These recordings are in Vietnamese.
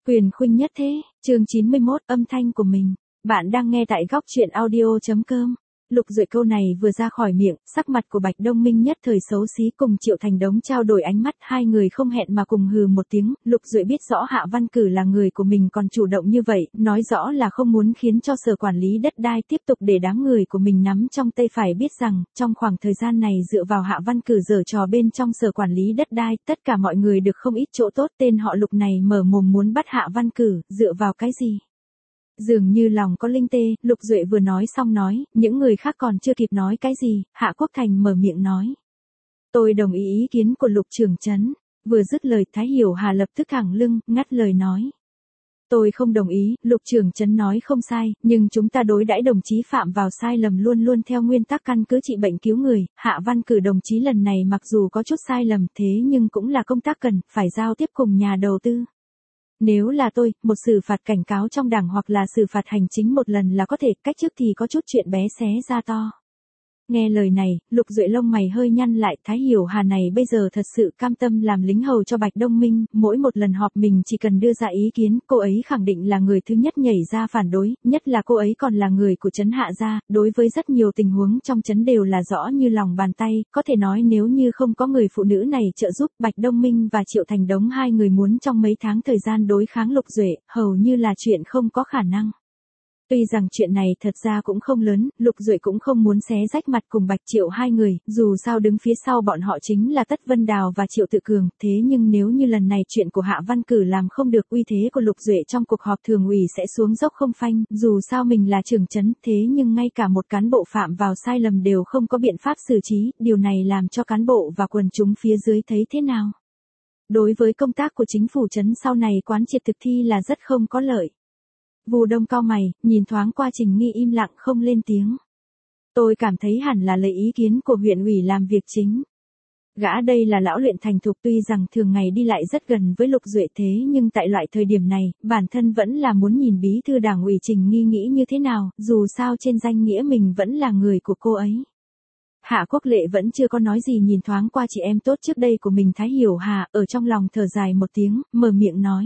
Quyền khuynh nhất thế, chương 91, âm thanh của mình. Bạn đang nghe tại góc truyện audio.com. Lục Duệ câu này vừa ra khỏi miệng, sắc mặt của Bạch Đông Minh nhất thời xấu xí, cùng Triệu Thành Đống trao đổi ánh mắt, hai người không hẹn mà cùng hừ một tiếng. Lục Duệ biết rõ Hạ Văn Cử là người của mình còn chủ động như vậy, nói rõ là không muốn khiến cho sở quản lý đất đai tiếp tục để đám người của mình nắm trong tay. Phải biết rằng, trong khoảng thời gian này dựa vào Hạ Văn Cử giở trò bên trong sở quản lý đất đai, tất cả mọi người được không ít chỗ tốt. Tên họ Lục này mở mồm muốn bắt Hạ Văn Cử, dựa vào cái gì? Dường như lòng có linh tê, Lục Duệ vừa nói xong những người khác còn chưa kịp nói cái gì, Hạ Quốc Thành mở miệng nói. Tôi đồng ý kiến của Lục trưởng trấn. Vừa dứt lời, Thái Hiểu Hà lập tức thẳng lưng, ngắt lời nói. Tôi không đồng ý, Lục trưởng trấn nói không sai, nhưng chúng ta đối đãi đồng chí phạm vào sai lầm luôn luôn theo nguyên tắc căn cứ trị bệnh cứu người. Hạ Văn Cử đồng chí lần này mặc dù có chút sai lầm thế nhưng cũng là công tác cần, phải giao tiếp cùng nhà đầu tư. Nếu là tôi, một xử phạt cảnh cáo trong đảng hoặc là xử phạt hành chính một lần là có thể, cách trước thì có chút chuyện bé xé ra to. Nghe lời này, Lục Duệ lông mày hơi nhăn lại, Thái Hiểu Hà này bây giờ thật sự cam tâm làm lính hầu cho Bạch Đông Minh, mỗi một lần họp mình chỉ cần đưa ra ý kiến, cô ấy khẳng định là người thứ nhất nhảy ra phản đối, nhất là cô ấy còn là người của trấn Hạ gia, đối với rất nhiều tình huống trong trấn đều là rõ như lòng bàn tay, có thể nói nếu như không có người phụ nữ này trợ giúp, Bạch Đông Minh và Triệu Thành Đống hai người muốn trong mấy tháng thời gian đối kháng Lục Duệ, hầu như là chuyện không có khả năng. Tuy rằng chuyện này thật ra cũng không lớn, Lục Duệ cũng không muốn xé rách mặt cùng Bạch Triệu hai người, dù sao đứng phía sau bọn họ chính là Tất Vân Đào và Triệu Tự Cường, thế nhưng nếu như lần này chuyện của Hạ Văn Cử làm không được, uy thế của Lục Duệ trong cuộc họp thường ủy sẽ xuống dốc không phanh, dù sao mình là trưởng trấn, thế nhưng ngay cả một cán bộ phạm vào sai lầm đều không có biện pháp xử trí, điều này làm cho cán bộ và quần chúng phía dưới thấy thế nào? Đối với công tác của chính phủ trấn sau này quán triệt thực thi là rất không có lợi. Vu Đông cau mày, nhìn thoáng qua Trình Nghi im lặng không lên tiếng. Tôi cảm thấy hẳn là lấy ý kiến của huyện ủy làm việc chính. Gã đây là lão luyện thành thục, tuy rằng thường ngày đi lại rất gần với Lục Duệ thế nhưng tại loại thời điểm này, bản thân vẫn là muốn nhìn bí thư đảng ủy Trình Nghi nghĩ như thế nào, dù sao trên danh nghĩa mình vẫn là người của cô ấy. Hạ Quốc Lệ vẫn chưa có nói gì, nhìn thoáng qua chị em tốt trước đây của mình Thái Hiểu Hà, ở trong lòng thở dài một tiếng, mở miệng nói.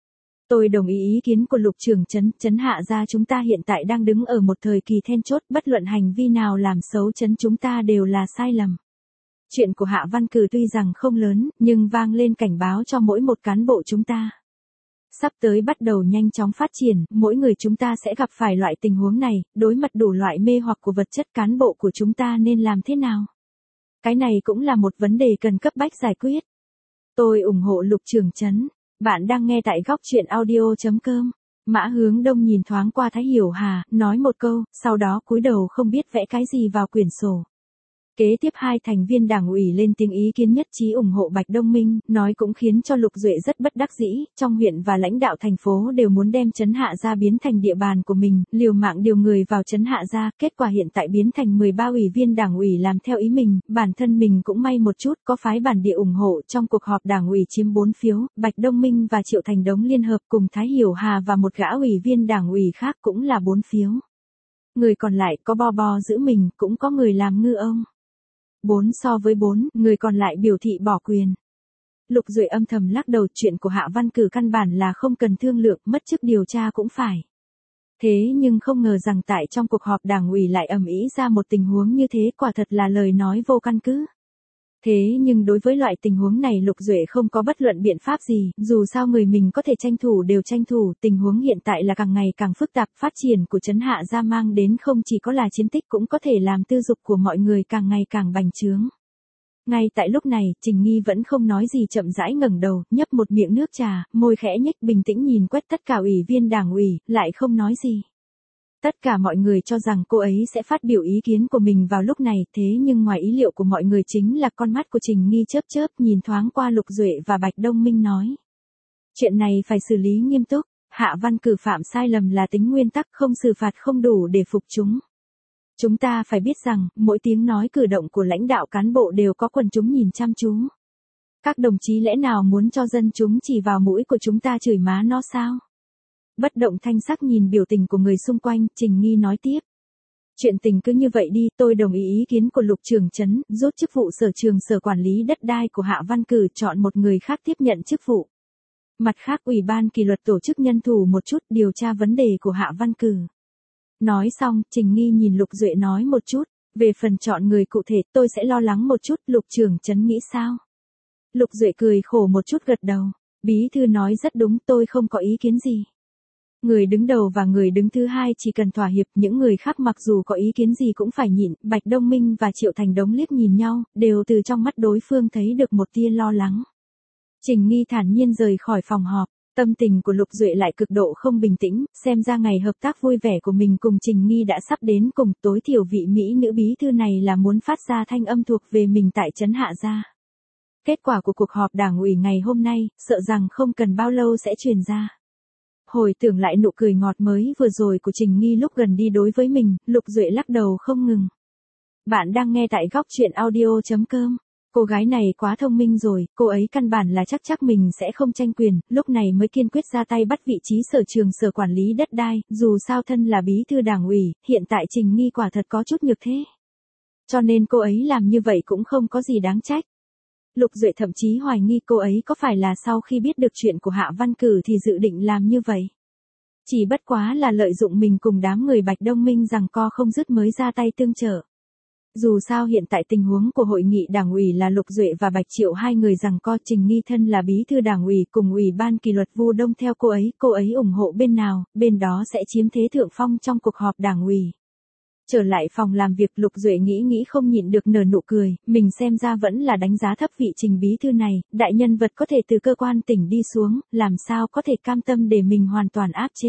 Tôi đồng ý kiến của Lục trưởng trấn, trấn Hạ gia chúng ta hiện tại đang đứng ở một thời kỳ then chốt, bất luận hành vi nào làm xấu trấn chúng ta đều là sai lầm. Chuyện của Hạ Văn Cử tuy rằng không lớn, nhưng vang lên cảnh báo cho mỗi một cán bộ chúng ta. Sắp tới bắt đầu nhanh chóng phát triển, mỗi người chúng ta sẽ gặp phải loại tình huống này, đối mặt đủ loại mê hoặc của vật chất, cán bộ của chúng ta nên làm thế nào? Cái này cũng là một vấn đề cần cấp bách giải quyết. Tôi ủng hộ Lục trưởng trấn. Bạn đang nghe tại góc truyện audio.com. Mã Hướng Đông nhìn thoáng qua Thái Hiểu Hà, nói một câu, sau đó cúi đầu không biết vẽ cái gì vào quyển sổ. Kế tiếp hai thành viên đảng ủy lên tiếng ý kiến nhất trí ủng hộ Bạch Đông Minh, nói cũng khiến cho Lục Duệ rất bất đắc dĩ, trong huyện và lãnh đạo thành phố đều muốn đem trấn Hạ gia biến thành địa bàn của mình, liều mạng điều người vào trấn Hạ gia, kết quả hiện tại biến thành 13 ủy viên đảng ủy làm theo ý mình, bản thân mình cũng may một chút, có phái bản địa ủng hộ, trong cuộc họp đảng ủy chiếm 4 phiếu, Bạch Đông Minh và Triệu Thành Đống liên hợp cùng Thái Hiểu Hà và một gã ủy viên đảng ủy khác cũng là 4 phiếu. Người còn lại có bo giữ mình, cũng có người làm ngư ông. 4 so với 4, người còn lại biểu thị bỏ quyền. Lục Duệ âm thầm lắc đầu, chuyện của Hạ Văn Cử căn bản là không cần thương lượng, mất chức điều tra cũng phải. Thế nhưng không ngờ rằng tại trong cuộc họp đảng ủy lại ầm ĩ ra một tình huống như thế, quả thật là lời nói vô căn cứ. Thế nhưng đối với loại tình huống này Lục Duệ không có bất luận biện pháp gì, dù sao người mình có thể tranh thủ đều tranh thủ, tình huống hiện tại là càng ngày càng phức tạp, phát triển của trấn Hạ gia mang đến không chỉ có là chiến tích cũng có thể làm tư dục của mọi người càng ngày càng bành trướng. Ngay tại lúc này, Trình Nghi vẫn không nói gì, chậm rãi ngẩng đầu, nhấp một miệng nước trà, môi khẽ nhếch, bình tĩnh nhìn quét tất cả ủy viên đảng ủy, lại không nói gì. Tất cả mọi người cho rằng cô ấy sẽ phát biểu ý kiến của mình vào lúc này, thế nhưng ngoài ý liệu của mọi người chính là con mắt của Trình Nghi chớp chớp, nhìn thoáng qua Lục Duệ và Bạch Đông Minh nói. Chuyện này phải xử lý nghiêm túc, Hạ Văn Cử phạm sai lầm là tính nguyên tắc, không xử phạt không đủ để phục chúng. Chúng ta phải biết rằng, mỗi tiếng nói cử động của lãnh đạo cán bộ đều có quần chúng nhìn chăm chú. Các đồng chí lẽ nào muốn cho dân chúng chỉ vào mũi của chúng ta chửi má nó sao? Bất động thanh sắc nhìn biểu tình của người xung quanh, Trình Nghi nói tiếp. Chuyện tình cứ như vậy đi, tôi đồng ý kiến của Lục trưởng trấn, rút chức vụ sở trường sở quản lý đất đai của Hạ Văn Cử, chọn một người khác tiếp nhận chức vụ. Mặt khác Ủy ban kỷ luật tổ chức nhân thủ một chút điều tra vấn đề của Hạ Văn Cử. Nói xong, Trình Nghi nhìn Lục Duệ nói một chút, về phần chọn người cụ thể tôi sẽ lo lắng một chút, Lục trưởng trấn nghĩ sao? Lục Duệ cười khổ một chút gật đầu, bí thư nói rất đúng, tôi không có ý kiến gì. Người đứng đầu và người đứng thứ hai chỉ cần thỏa hiệp, những người khác mặc dù có ý kiến gì cũng phải nhịn. Bạch Đông Minh và Triệu Thành Đống liếc nhìn nhau, đều từ trong mắt đối phương thấy được một tia lo lắng. Trình Nghi thản nhiên rời khỏi phòng họp, tâm tình của Lục Duệ lại cực độ không bình tĩnh, xem ra ngày hợp tác vui vẻ của mình cùng Trình Nghi đã sắp đến cùng, tối thiểu vị mỹ nữ bí thư này là muốn phát ra thanh âm thuộc về mình tại trấn Hạ Gia. Kết quả của cuộc họp đảng ủy ngày hôm nay, sợ rằng không cần bao lâu sẽ truyền ra. Hồi tưởng lại nụ cười ngọt mới vừa rồi của Trình Nghi lúc gần đi đối với mình, Lục Duệ lắc đầu không ngừng. Bạn đang nghe tại góc truyện audio.com. Cô gái này quá thông minh rồi, cô ấy căn bản là chắc mình sẽ không tranh quyền, lúc này mới kiên quyết ra tay bắt vị trí sở trường sở quản lý đất đai, dù sao thân là bí thư đảng ủy, hiện tại Trình Nghi quả thật có chút nhược thế. Cho nên cô ấy làm như vậy cũng không có gì đáng trách. Lục Duệ thậm chí hoài nghi cô ấy có phải là sau khi biết được chuyện của Hạ Văn Cử thì dự định làm như vậy. Chỉ bất quá là lợi dụng mình cùng đám người Bạch Đông Minh giằng co không dứt mới ra tay tương trợ. Dù sao hiện tại tình huống của hội nghị đảng ủy là Lục Duệ và Bạch Triệu hai người giằng co, Trình Nghi thân là bí thư đảng ủy cùng ủy ban kỷ luật Vu Đông theo cô ấy ủng hộ bên nào, bên đó sẽ chiếm thế thượng phong trong cuộc họp đảng ủy. Trở lại phòng làm việc, Lục Duệ nghĩ không nhịn được nở nụ cười, mình xem ra vẫn là đánh giá thấp vị Trình bí thư này, đại nhân vật có thể từ cơ quan tỉnh đi xuống, làm sao có thể cam tâm để mình hoàn toàn áp chế.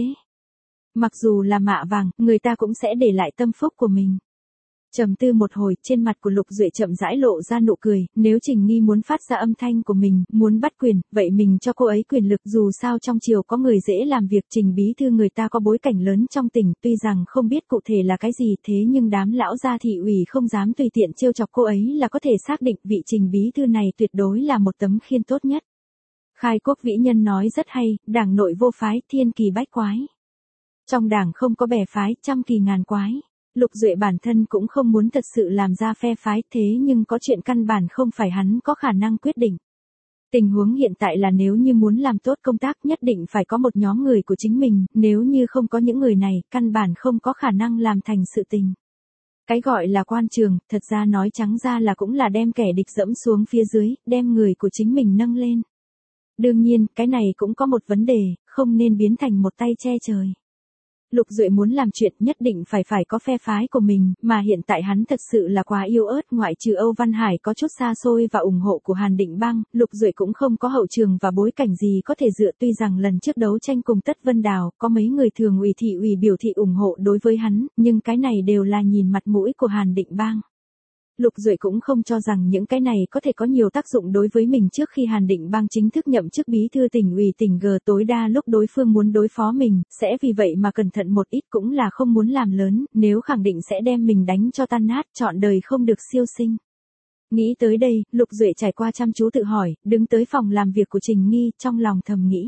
Mặc dù là mạ vàng, người ta cũng sẽ để lại tâm phúc của mình. Trầm tư một hồi, trên mặt của Lục Duệ chậm rãi lộ ra nụ cười, nếu Trình Nghi muốn phát ra âm thanh của mình, muốn bắt quyền, vậy mình cho cô ấy quyền lực, dù sao trong triều có người dễ làm việc, Trình bí thư người ta có bối cảnh lớn trong tỉnh, tuy rằng không biết cụ thể là cái gì, thế nhưng đám lão gia thị ủy không dám tùy tiện trêu chọc cô ấy là có thể xác định vị Trình bí thư này tuyệt đối là một tấm khiên tốt nhất. Khai Quốc vĩ nhân nói rất hay, đảng nội vô phái, thiên kỳ bách quái. Trong đảng không có bè phái, trăm kỳ ngàn quái. Lục Duệ bản thân cũng không muốn thật sự làm ra phe phái, thế nhưng có chuyện căn bản không phải hắn có khả năng quyết định. Tình huống hiện tại là nếu như muốn làm tốt công tác nhất định phải có một nhóm người của chính mình, nếu như không có những người này, căn bản không có khả năng làm thành sự tình. Cái gọi là quan trường, thật ra nói trắng ra là cũng là đem kẻ địch dẫm xuống phía dưới, đem người của chính mình nâng lên. Đương nhiên, cái này cũng có một vấn đề, không nên biến thành một tay che trời. Lục Duệ muốn làm chuyện nhất định phải có phe phái của mình, mà hiện tại hắn thật sự là quá yếu ớt, ngoại trừ Âu Văn Hải có chút xa xôi và ủng hộ của Hàn Định Bang, Lục Duệ cũng không có hậu trường và bối cảnh gì có thể dựa, tuy rằng lần trước đấu tranh cùng Tất Vân Đào, có mấy người thường ủy thị ủy biểu thị ủng hộ đối với hắn, nhưng cái này đều là nhìn mặt mũi của Hàn Định Bang. Lục Duệ cũng không cho rằng những cái này có thể có nhiều tác dụng đối với mình. Trước khi Hàn Định Bang chính thức nhậm chức bí thư tỉnh ủy tỉnh G, tối đa lúc đối phương muốn đối phó mình, sẽ vì vậy mà cẩn thận một ít, cũng là không muốn làm lớn, nếu khẳng định sẽ đem mình đánh cho tan nát, trọn đời không được siêu sinh. Nghĩ tới đây, Lục Duệ trải qua chăm chú tự hỏi, đứng tới phòng làm việc của Trình Nghi, trong lòng thầm nghĩ.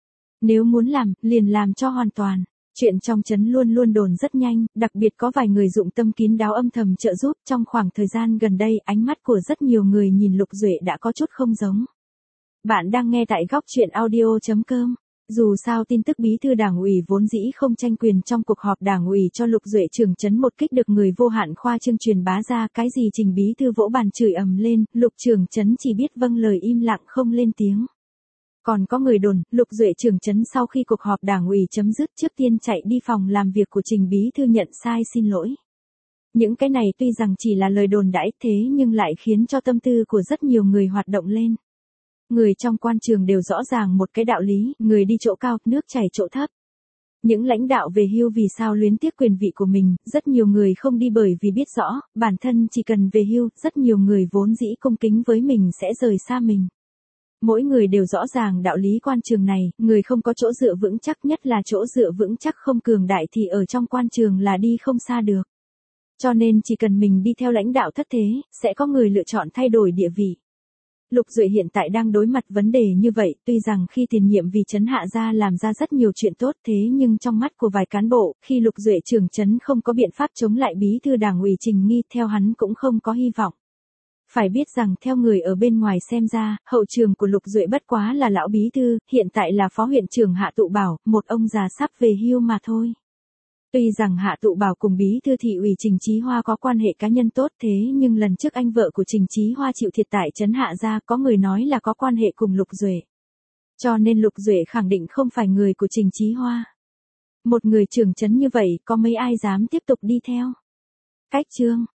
Nếu muốn làm, liền làm cho hoàn toàn. Chuyện trong trấn luôn luôn đồn rất nhanh, đặc biệt có vài người dụng tâm kín đáo âm thầm trợ giúp. Trong khoảng thời gian gần đây, ánh mắt của rất nhiều người nhìn Lục Duệ đã có chút không giống. Bạn đang nghe tại góc truyện audio.com. Dù sao tin tức bí thư đảng ủy vốn dĩ không tranh quyền trong cuộc họp đảng ủy cho Lục Duệ trưởng trấn một kích được người vô hạn khoa trương truyền bá ra, cái gì Trình bí thư vỗ bàn chửi ầm lên, Lục trưởng trấn chỉ biết vâng lời im lặng không lên tiếng. Còn có người đồn, Lục Duệ trưởng trấn sau khi cuộc họp đảng ủy chấm dứt trước tiên chạy đi phòng làm việc của Trình bí thư nhận sai xin lỗi. Những cái này tuy rằng chỉ là lời đồn đãi, thế nhưng lại khiến cho tâm tư của rất nhiều người hoạt động lên. Người trong quan trường đều rõ ràng một cái đạo lý, người đi chỗ cao, nước chảy chỗ thấp. Những lãnh đạo về hưu vì sao luyến tiếc quyền vị của mình, rất nhiều người không đi bởi vì biết rõ, bản thân chỉ cần về hưu, rất nhiều người vốn dĩ cung kính với mình sẽ rời xa mình. Mỗi người đều rõ ràng đạo lý quan trường này, người không có chỗ dựa vững chắc, nhất là chỗ dựa vững chắc không cường đại thì ở trong quan trường là đi không xa được. Cho nên chỉ cần mình đi theo lãnh đạo thất thế, sẽ có người lựa chọn thay đổi địa vị. Lục Duệ hiện tại đang đối mặt vấn đề như vậy, tuy rằng khi tiền nhiệm vì trấn Hạ Gia làm ra rất nhiều chuyện tốt, thế nhưng trong mắt của vài cán bộ, khi Lục Duệ trưởng trấn không có biện pháp chống lại bí thư đảng ủy Trình Nghi, theo hắn cũng không có hy vọng. Phải biết rằng theo người ở bên ngoài xem ra, hậu trường của Lục Duệ bất quá là lão bí thư, hiện tại là phó huyện trưởng Hạ Tụ Bảo, một ông già sắp về hưu mà thôi. Tuy rằng Hạ Tụ Bảo cùng bí thư thị ủy Trình Chí Hoa có quan hệ cá nhân tốt thế nhưng lần trước anh vợ của Trình Chí Hoa chịu thiệt tại trấn Hạ Gia có người nói là có quan hệ cùng Lục Duệ. Cho nên Lục Duệ khẳng định không phải người của Trình Chí Hoa. Một người trưởng trấn như vậy có mấy ai dám tiếp tục đi theo. Cách chương